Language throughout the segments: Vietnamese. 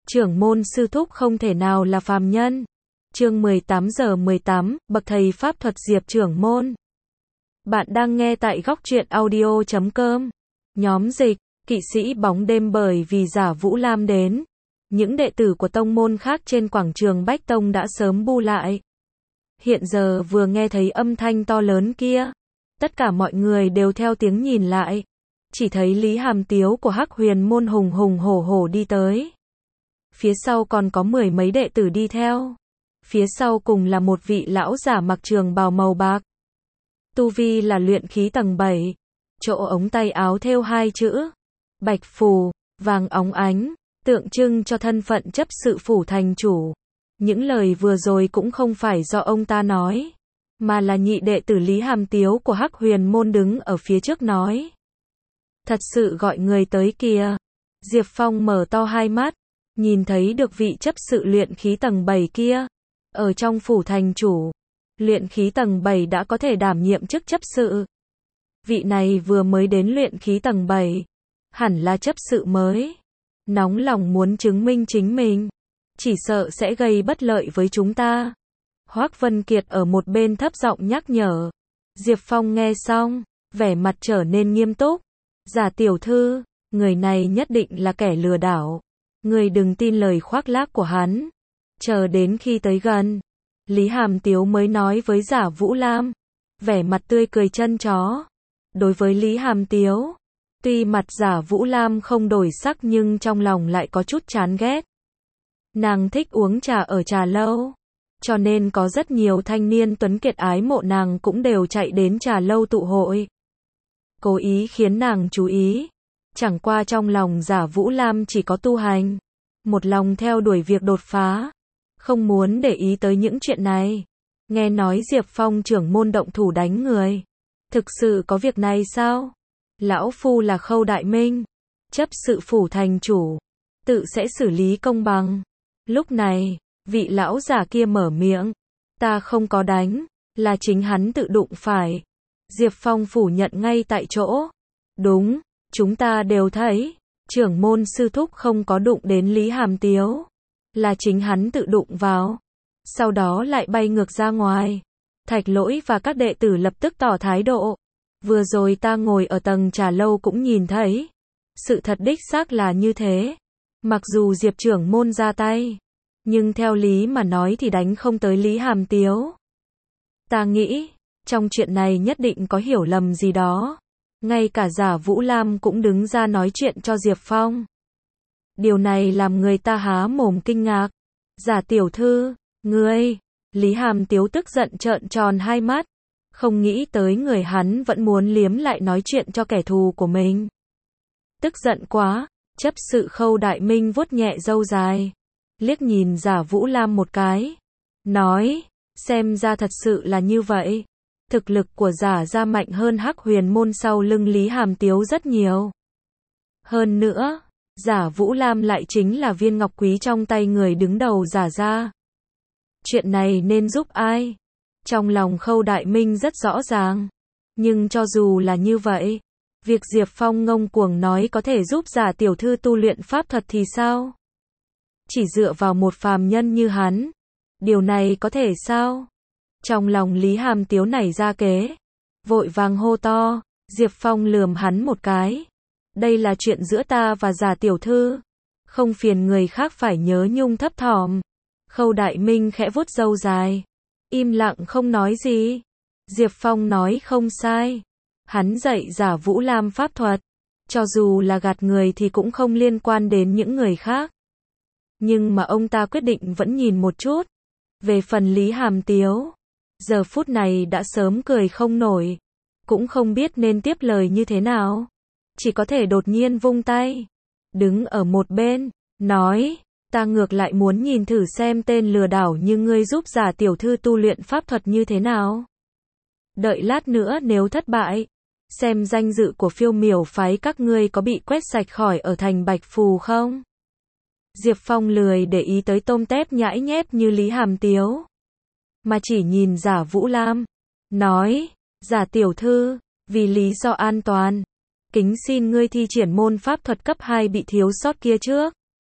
Trưởng môn sư thúc không thể nào là phàm nhân. Chương 18:18, bậc thầy pháp thuật Diệp trưởng môn. Bạn đang nghe tại góc truyện audio.com. Nhóm dịch, kỵ sĩ bóng đêm. Bởi vì Giả Vũ Lam đến, những đệ tử của tông môn khác trên quảng trường Bách Tông đã sớm bu lại. Hiện giờ vừa nghe thấy âm thanh to lớn kia, tất cả mọi người đều theo tiếng nhìn lại. Chỉ thấy Lý Hàm Tiếu của Hắc Huyền môn hùng hùng hổ hổ đi tới. Phía sau còn có 10 mấy đệ tử đi theo. Phía sau cùng là một vị lão giả mặc trường bào màu bạc. Tu vi là luyện khí tầng 7. Chỗ ống tay áo thêu 2 chữ Bạch Phù, vàng óng ánh, tượng trưng cho thân phận chấp sự phủ thành chủ. Những lời vừa rồi cũng không phải do ông ta nói, mà là nhị đệ tử Lý Hàm Tiếu của Hắc Huyền môn đứng ở phía trước nói. Thật sự gọi người tới kìa. Diệp Phong mở to hai mắt, nhìn thấy được vị chấp sự luyện khí tầng 7 kia. Ở trong phủ thành chủ, luyện khí tầng 7 đã có thể đảm nhiệm chức chấp sự. Vị này vừa mới đến luyện khí tầng 7, hẳn là chấp sự mới. Nóng lòng muốn chứng minh chính mình, chỉ sợ sẽ gây bất lợi với chúng ta. Hoắc Vân Kiệt ở một bên thấp giọng nhắc nhở. Diệp Phong nghe xong, vẻ mặt trở nên nghiêm túc. Giả tiểu thư, người này nhất định là kẻ lừa đảo. Người đừng tin lời khoác lác của hắn. Chờ đến khi tới gần, Lý Hàm Tiếu mới nói với Giả Vũ Lam, vẻ mặt tươi cười chân chó. Đối với Lý Hàm Tiếu, tuy mặt Giả Vũ Lam không đổi sắc nhưng trong lòng lại có chút chán ghét. Nàng thích uống trà ở trà lâu, cho nên có rất nhiều thanh niên tuấn kiệt ái mộ nàng cũng đều chạy đến trà lâu tụ hội. Cố ý khiến nàng chú ý. Chẳng qua trong lòng Giả Vũ Lam chỉ có tu hành, một lòng theo đuổi việc đột phá, không muốn để ý tới những chuyện này. Nghe nói Diệp Phong trưởng môn động thủ đánh người. Thực sự có việc này sao? Lão phu là Khâu Đại Minh, chấp sự phủ thành chủ, tự sẽ xử lý công bằng. Lúc này, vị lão giả kia mở miệng. Ta không có đánh, là chính hắn tự đụng phải. Diệp Phong phủ nhận ngay tại chỗ. Đúng, chúng ta đều thấy, trưởng môn sư thúc không có đụng đến Lý Hàm Tiếu, là chính hắn tự đụng vào, sau đó lại bay ngược ra ngoài. Thạch Lỗi và các đệ tử lập tức tỏ thái độ. Vừa rồi ta ngồi ở tầng trà lâu cũng nhìn thấy, sự thật đích xác là như thế. Mặc dù Diệp trưởng môn ra tay, nhưng theo lý mà nói thì đánh không tới Lý Hàm Tiếu. Ta nghĩ, trong chuyện này nhất định có hiểu lầm gì đó. Ngay cả Giả Vũ Lam cũng đứng ra nói chuyện cho Diệp Phong. Điều này làm người ta há mồm kinh ngạc. Giả tiểu thư, ngươi... Lý Hàm Tiếu tức giận trợn tròn hai mắt. Không nghĩ tới người hắn vẫn muốn liếm lại nói chuyện cho kẻ thù của mình. Tức giận quá, chấp sự Khâu Đại Minh vuốt nhẹ râu dài, liếc nhìn Giả Vũ Lam một cái, nói, xem ra thật sự là như vậy. Thực lực của Giả gia mạnh hơn Hắc Huyền môn sau lưng Lý Hàm Tiếu rất nhiều. Hơn nữa, Giả Vũ Lam lại chính là viên ngọc quý trong tay người đứng đầu Giả gia. Chuyện này nên giúp ai? Trong lòng Khâu Đại Minh rất rõ ràng. Nhưng cho dù là như vậy, việc Diệp Phong ngông cuồng nói có thể giúp Giả tiểu thư tu luyện pháp thuật thì sao? Chỉ dựa vào một phàm nhân như hắn, điều này có thể sao? Trong lòng Lý Hàm Tiếu nảy ra kế, vội vàng hô to. Diệp Phong lườm hắn một cái. Đây là chuyện giữa ta và Giả tiểu thư, không phiền người khác phải nhớ nhung thấp thỏm. Khâu Đại Minh khẽ vuốt râu dài, im lặng không nói gì. Diệp Phong nói không sai, hắn dạy Giả Vũ Lam pháp thuật, cho dù là gạt người thì cũng không liên quan đến những người khác. Nhưng mà ông ta quyết định vẫn nhìn một chút. Về phần Lý Hàm Tiếu, giờ phút này đã sớm cười không nổi, cũng không biết nên tiếp lời như thế nào, chỉ có thể đột nhiên vung tay, đứng ở một bên, nói, ta ngược lại muốn nhìn thử xem tên lừa đảo như ngươi giúp Giả tiểu thư tu luyện pháp thuật như thế nào. Đợi lát nữa nếu thất bại, xem danh dự của Phiêu Miểu phái các ngươi có bị quét sạch khỏi ở thành Bạch Phù không? Diệp Phong lười để ý tới tôm tép nhãi nhép như Lý Hàm Tiếu, mà chỉ nhìn Giả Vũ Lam, nói, Giả tiểu thư, vì lý do an toàn, kính xin ngươi thi triển môn pháp thuật cấp 2 bị thiếu sót kia trước.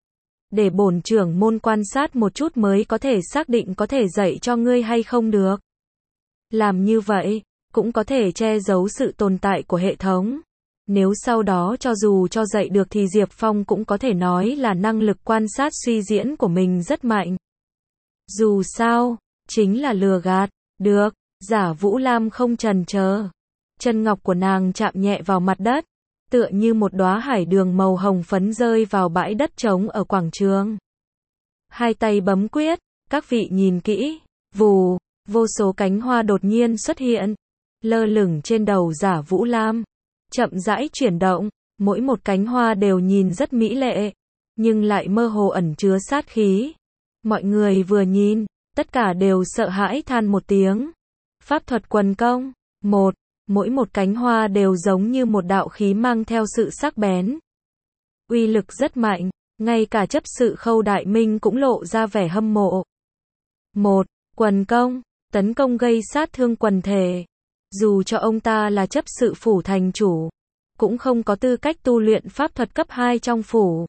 để bổn trưởng môn quan sát một chút mới có thể xác định có thể dạy cho ngươi hay không được. Làm như vậy, cũng có thể che giấu sự tồn tại của hệ thống. Nếu sau đó cho dù cho dạy được thì Diệp Phong cũng có thể nói là năng lực quan sát suy diễn của mình rất mạnh. Dù sao, chính là lừa gạt. Được, Giả Vũ Lam không chần chờ. Chân ngọc của nàng chạm nhẹ vào mặt đất, tựa như một đóa hải đường màu hồng phấn rơi vào bãi đất trống ở quảng trường. Hai tay bấm quyết, các vị nhìn kỹ, vù, vô số cánh hoa đột nhiên xuất hiện, lơ lửng trên đầu Giả Vũ Lam, chậm rãi chuyển động, mỗi một cánh hoa đều nhìn rất mỹ lệ, nhưng lại mơ hồ ẩn chứa sát khí. Mọi người vừa nhìn, tất cả đều sợ hãi than một tiếng. Pháp thuật quần công, mỗi một cánh hoa đều giống như một đạo khí mang theo sự sắc bén. Uy lực rất mạnh, ngay cả chấp sự Khâu Đại Minh cũng lộ ra vẻ hâm mộ. Quần công, tấn công gây sát thương quần thể. Dù cho ông ta là chấp sự phủ thành chủ, cũng không có tư cách tu luyện pháp thuật cấp 2 trong phủ.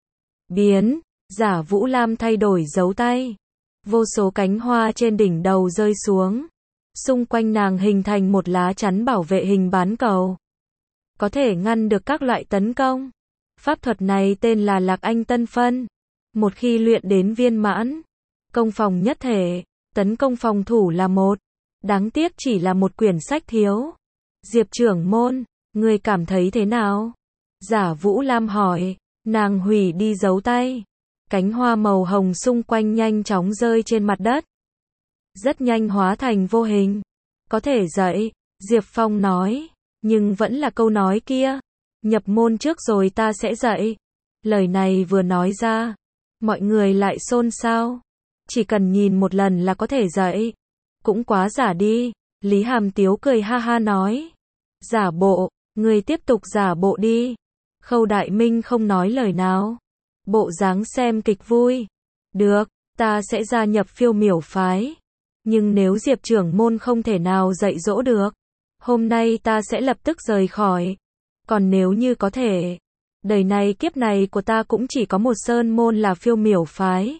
Biến, Giả Vũ Lam thay đổi dấu tay. Vô số cánh hoa trên đỉnh đầu rơi xuống. Xung quanh nàng hình thành một lá chắn bảo vệ hình bán cầu. Có thể ngăn được các loại tấn công. Pháp thuật này tên là Lạc Anh Tân Phân. Một khi luyện đến viên mãn, công phòng nhất thể, tấn công phòng thủ là một. Đáng tiếc chỉ là một quyển sách thiếu. Diệp trưởng môn, ngươi cảm thấy thế nào? Giả Vũ Lam hỏi. Nàng hủy đi dấu tay. Cánh hoa màu hồng xung quanh nhanh chóng rơi trên mặt đất. Rất nhanh hóa thành vô hình. Có thể dạy, Diệp Phong nói. Nhưng vẫn là câu nói kia. Nhập môn trước rồi ta sẽ dạy. Lời này vừa nói ra, mọi người lại xôn xao. Chỉ cần nhìn một lần là có thể dạy. Cũng quá giả đi. Lý Hàm Tiếu cười ha ha nói. Giả bộ, người tiếp tục giả bộ đi. Khâu Đại Minh không nói lời nào. Bộ dáng xem kịch vui. Được, ta sẽ gia nhập Phiêu Miểu phái. Nhưng nếu Diệp trưởng môn không thể nào dạy dỗ được, hôm nay ta sẽ lập tức rời khỏi. Còn nếu như có thể, đời này kiếp này của ta cũng chỉ có một sơn môn là Phiêu Miểu phái.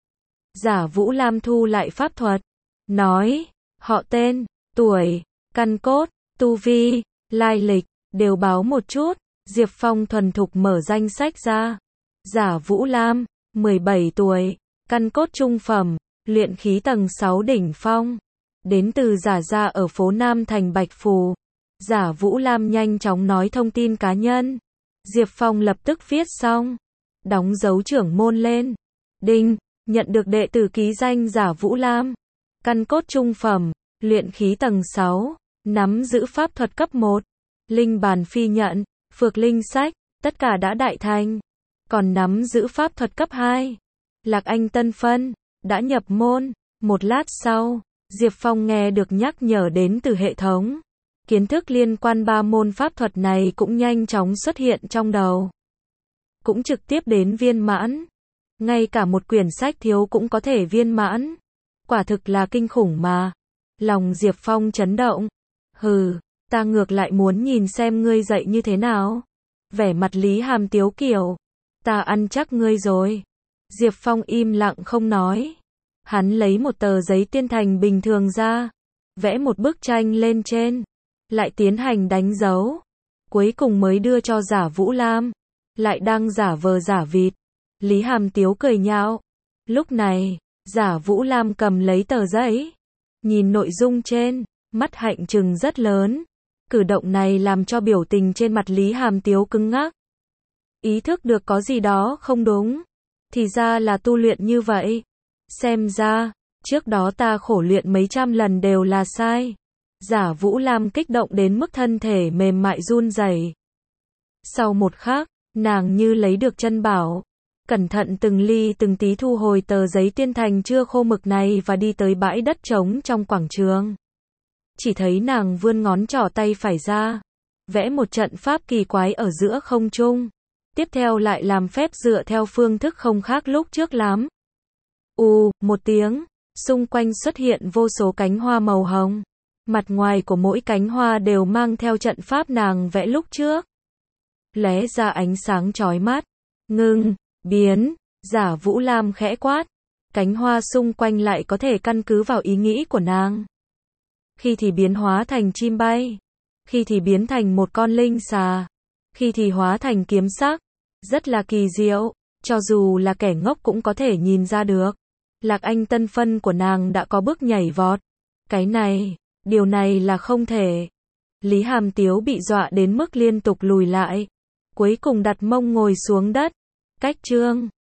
Giả Vũ Lam thu lại pháp thuật, nói, họ tên, tuổi, căn cốt, tu vi, lai lịch, đều báo một chút. Diệp Phong thuần thục mở danh sách ra. Giả Vũ Lam, 17 tuổi, căn cốt trung phẩm, luyện khí tầng 6 đỉnh phong. Đến từ Giả gia ở phố Nam thành Bạch Phù. Giả Vũ Lam nhanh chóng nói thông tin cá nhân. Diệp Phong lập tức viết xong. Đóng dấu trưởng môn lên. Đinh, nhận được đệ tử ký danh Giả Vũ Lam. Căn cốt trung phẩm, luyện khí tầng 6, nắm giữ pháp thuật cấp 1. Linh bàn phi nhận, phược linh sách, tất cả đã đại thành. Còn nắm giữ pháp thuật cấp 2. Lạc Anh Tân Phân, đã nhập môn. Một lát sau, Diệp Phong nghe được nhắc nhở đến từ hệ thống. Kiến thức liên quan 3 môn pháp thuật này cũng nhanh chóng xuất hiện trong đầu. Cũng trực tiếp đến viên mãn. Ngay cả một quyển sách thiếu cũng có thể viên mãn. Quả thực là kinh khủng mà. Lòng Diệp Phong chấn động. Hừ, ta ngược lại muốn nhìn xem ngươi dạy như thế nào. Vẻ mặt Lý Hàm Tiếu kiểu. Ta ăn chắc ngươi rồi. Diệp Phong im lặng không nói. Hắn lấy một tờ giấy tiên thành bình thường ra. Vẽ một bức tranh lên trên. Lại tiến hành đánh dấu. Cuối cùng mới đưa cho Giả Vũ Lam. Lại đang giả vờ giả vịt. Lý Hàm Tiếu cười nhạo. Lúc này, Giả Vũ Lam cầm lấy tờ giấy. Nhìn nội dung trên, mắt hạnh trừng rất lớn. Cử động này làm cho biểu tình trên mặt Lý Hàm Tiếu cứng ngắc. Ý thức được có gì đó không đúng. Thì ra là tu luyện như vậy. Xem ra, trước đó ta khổ luyện mấy trăm lần đều là sai. Giả Vũ Lam kích động đến mức thân thể mềm mại run rẩy. Sau một khắc, nàng như lấy được chân bảo. Cẩn thận từng ly từng tí thu hồi tờ giấy tiên thành chưa khô mực này và đi tới bãi đất trống trong quảng trường. Chỉ thấy nàng vươn ngón trỏ tay phải ra. Vẽ một trận pháp kỳ quái ở giữa không trung. Tiếp theo lại làm phép dựa theo phương thức không khác lúc trước lắm. Một tiếng, xung quanh xuất hiện vô số cánh hoa màu hồng. Mặt ngoài của mỗi cánh hoa đều mang theo trận pháp nàng vẽ lúc trước. Lóe ra ánh sáng chói mắt. Ngưng, biến, Giả Vũ Lam khẽ quát. Cánh hoa xung quanh lại có thể căn cứ vào ý nghĩ của nàng. Khi thì biến hóa thành chim bay. Khi thì biến thành một con linh xà. Khi thì hóa thành kiếm sắc. Rất là kỳ diệu. Cho dù là kẻ ngốc cũng có thể nhìn ra được. Lạc Anh tân phân của nàng đã có bước nhảy vọt. Cái này, điều này là không thể. Lý Hàm Tiếu bị dọa đến mức liên tục lùi lại. Cuối cùng đặt mông ngồi xuống đất. Cách chương